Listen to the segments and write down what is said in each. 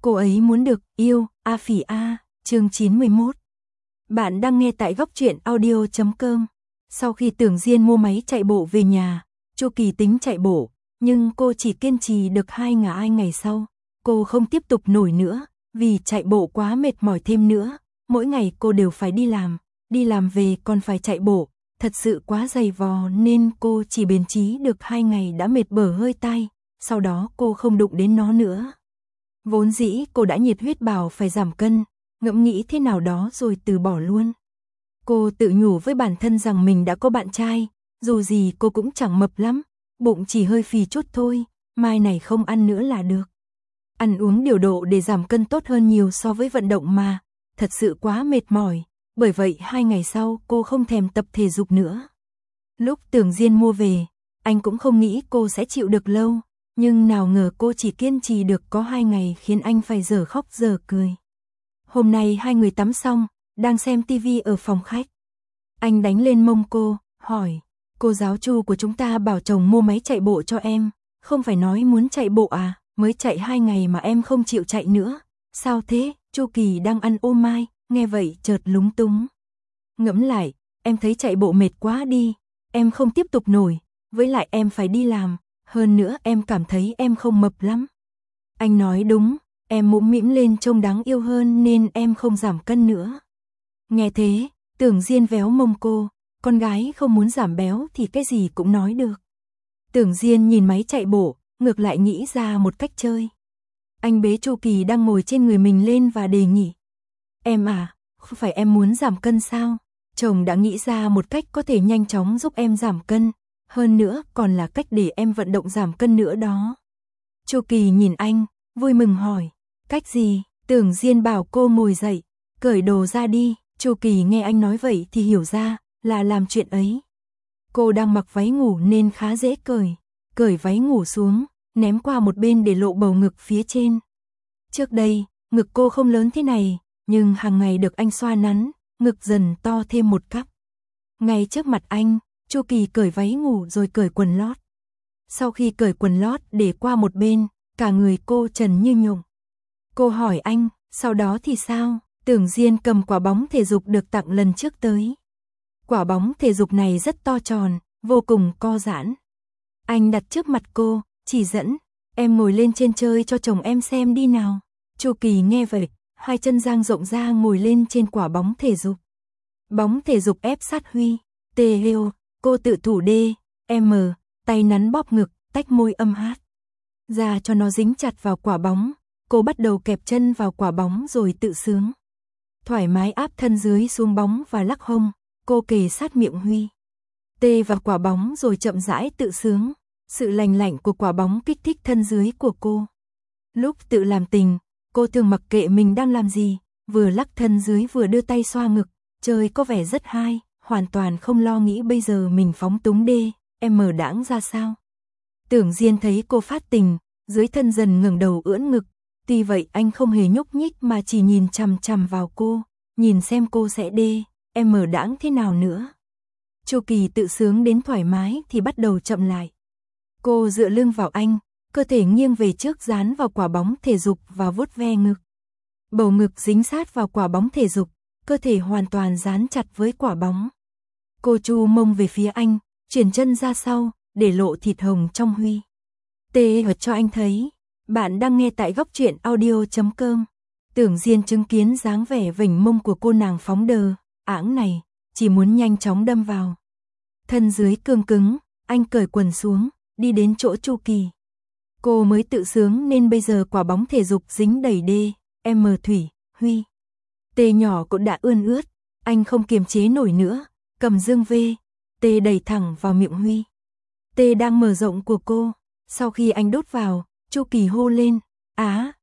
Cô ấy muốn được yêu, A Phỉ A, chương 91. Bạn đang nghe tại góc truyện audio.com. Sau khi Tưởng Diên mua máy chạy bộ về nhà, Chu Kỳ tính chạy bộ, nhưng cô chỉ kiên trì được 2 ngày sau. Cô không tiếp tục nổi nữa, vì chạy bộ quá mệt mỏi thêm nữa. Mỗi ngày cô đều phải đi làm về còn phải chạy bộ, thật sự quá dày vò nên cô chỉ bền chí được 2 ngày đã mệt bở hơi tai, sau đó cô không đụng đến nó nữa. Vốn dĩ cô đã nhiệt huyết bảo phải giảm cân, ngẫm nghĩ thế nào đó rồi từ bỏ luôn. Cô tự nhủ với bản thân rằng mình đã có bạn trai, dù gì cô cũng chẳng mập lắm, bụng chỉ hơi phì chút thôi, mai này không ăn nữa là được. Ăn uống điều độ để giảm cân tốt hơn nhiều so với vận động mà, thật sự quá mệt mỏi, bởi vậy 2 ngày sau cô không thèm tập thể dục nữa. Lúc Tưởng Diên mua về, anh cũng không nghĩ cô sẽ chịu được lâu. Nhưng nào ngờ cô chỉ kiên trì được có 2 ngày khiến anh phải dở khóc dở cười. Hôm nay hai người tắm xong, đang xem tivi ở phòng khách. Anh đánh lên mông cô, hỏi, cô giáo Chu của chúng ta bảo chồng mua máy chạy bộ cho em, không phải nói muốn chạy bộ à, mới chạy 2 ngày mà em không chịu chạy nữa. Sao thế? Chu Kỳ đang ăn ô mai, nghe vậy chợt lúng túng. Ngẫm lại, em thấy chạy bộ mệt quá đi, em không tiếp tục nổi, với lại em phải đi làm. Hơn nữa em cảm thấy em không mập lắm. Anh nói đúng, em mũm mĩm lên trông đáng yêu hơn nên em không giảm cân nữa. Nghe thế, Tưởng Diên véo mông cô, con gái không muốn giảm béo thì cái gì cũng nói được. Tưởng Diên nhìn máy chạy bộ, ngược lại nghĩ ra một cách chơi. Anh bế Chu Kỳ đang ngồi trên người mình lên và đề nghị. Em à, không phải em muốn giảm cân sao? Chồng đã nghĩ ra một cách có thể nhanh chóng giúp em giảm cân. Hơn nữa còn là cách để em vận động giảm cân nữa đó. Chu Kỳ nhìn anh, vui mừng hỏi, cách gì? Tưởng Diên bảo cô ngồi dậy, cởi đồ ra đi. Chu Kỳ nghe anh nói vậy thì hiểu ra là làm chuyện ấy. Cô đang mặc váy ngủ nên khá dễ cởi váy ngủ xuống, ném qua một bên để lộ bầu ngực phía trên. Trước đây, ngực cô không lớn thế này, nhưng hàng ngày được anh xoa nắn, ngực dần to thêm một cắp. Ngay trước mặt anh, Chu Kỳ cởi váy ngủ rồi cởi quần lót. Sau khi cởi quần lót để qua một bên, cả người cô trần như nhộng. Cô hỏi anh, sau đó thì sao? Tưởng Diên cầm quả bóng thể dục được tặng lần trước tới. Quả bóng thể dục này rất to tròn, vô cùng co giãn. Anh đặt trước mặt cô, chỉ dẫn, em ngồi lên trên chơi cho chồng em xem đi nào. Chu Kỳ nghe vậy, hai chân dang rộng ra ngồi lên trên quả bóng thể dục. Bóng thể dục ép sát Huy, T-heo. Cô tự thủ D, M, tay nắn bóp ngực, tách môi âm hát. Ra cho nó dính chặt vào quả bóng, cô bắt đầu kẹp chân vào quả bóng rồi tự sướng. Thoải mái áp thân dưới xuống bóng và lắc hông, cô kề sát miệng Huy. T vào quả bóng rồi chậm rãi tự sướng, sự lành lạnh của quả bóng kích thích thân dưới của cô. Lúc tự làm tình, cô thường mặc kệ mình đang làm gì, vừa lắc thân dưới vừa đưa tay xoa ngực, chơi có vẻ rất hay. Hoàn toàn không lo nghĩ bây giờ mình phóng túng đê, em mờ đãng ra sao. Tưởng Diên thấy cô phát tình, dưới thân dần ngẩng đầu ưỡn ngực, tuy vậy anh không hề nhúc nhích mà chỉ nhìn chằm chằm vào cô, nhìn xem cô sẽ đê, em mờ đãng thế nào nữa. Chu Kỳ tự sướng đến thoải mái thì bắt đầu chậm lại. Cô dựa lưng vào anh, cơ thể nghiêng về trước dán vào quả bóng thể dục và vuốt ve ngực. Bầu ngực dính sát vào quả bóng thể dục, cơ thể hoàn toàn dán chặt với quả bóng. Cô chu mông về phía anh, chuyển chân ra sau, để lộ thịt hồng trong Huy. Tê hợt cho anh thấy. Bạn đang nghe tại góc truyện audio.com. Tưởng Diên chứng kiến dáng vẻ vểnh mông của cô nàng phóng đờ, ảng này, chỉ muốn nhanh chóng đâm vào. Thân dưới cương cứng, anh cởi quần xuống, đi đến chỗ Chu Kỳ. Cô mới tự sướng nên bây giờ quả bóng thể dục dính đầy đê, M Thủy, Huy. Tê nhỏ cũng đã ươn ướt, anh không kiềm chế nổi nữa. Cầm dương V, T đẩy thẳng vào miệng Huy. T đang mở rộng của cô, sau khi anh đút vào, Chu Kỳ hô lên, á,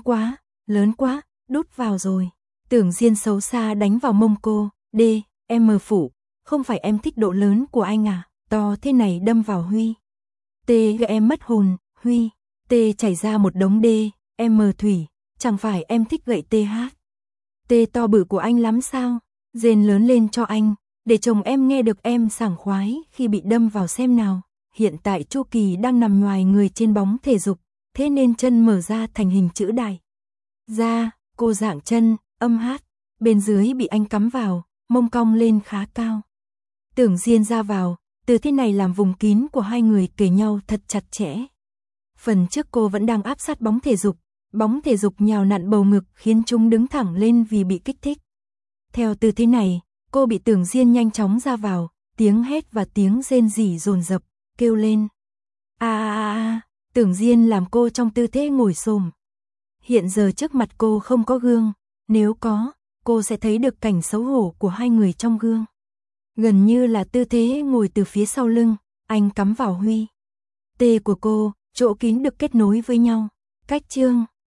lớn quá, đút vào rồi. Tưởng Diên xấu xa đánh vào mông cô, D, M phủ, không phải em thích độ lớn của anh à, to thế này đâm vào Huy. T gây em mất hồn, Huy, T chảy ra một đống D, M Thủy, chẳng phải em thích gậy TH. T to bự của anh lắm sao, rên lớn lên cho anh. Để chồng em nghe được em sảng khoái khi bị đâm vào xem nào. Hiện tại Chu Kỳ đang nằm ngoài người trên bóng thể dục, thế nên chân mở ra thành hình chữ đại. ra, cô dạng chân, âm hát, bên dưới bị anh cắm vào, mông cong lên khá cao. Tưởng Diên ra vào, tư thế này làm vùng kín của hai người kề nhau thật chặt chẽ. Phần trước cô vẫn đang áp sát bóng thể dục nhào nặn bầu ngực khiến chúng đứng thẳng lên vì bị kích thích. Theo tư thế này, cô bị Tưởng Diên nhanh chóng ra vào, tiếng hét và tiếng rên rỉ dồn dập, kêu lên. Tưởng Diên làm cô trong tư thế ngồi xổm. Hiện giờ trước mặt cô không có gương, nếu có, cô sẽ thấy được cảnh xấu hổ của hai người trong gương. Gần như là tư thế ngồi từ phía sau lưng, anh cắm vào huy tê của cô, chỗ kín được kết nối với nhau, cách chương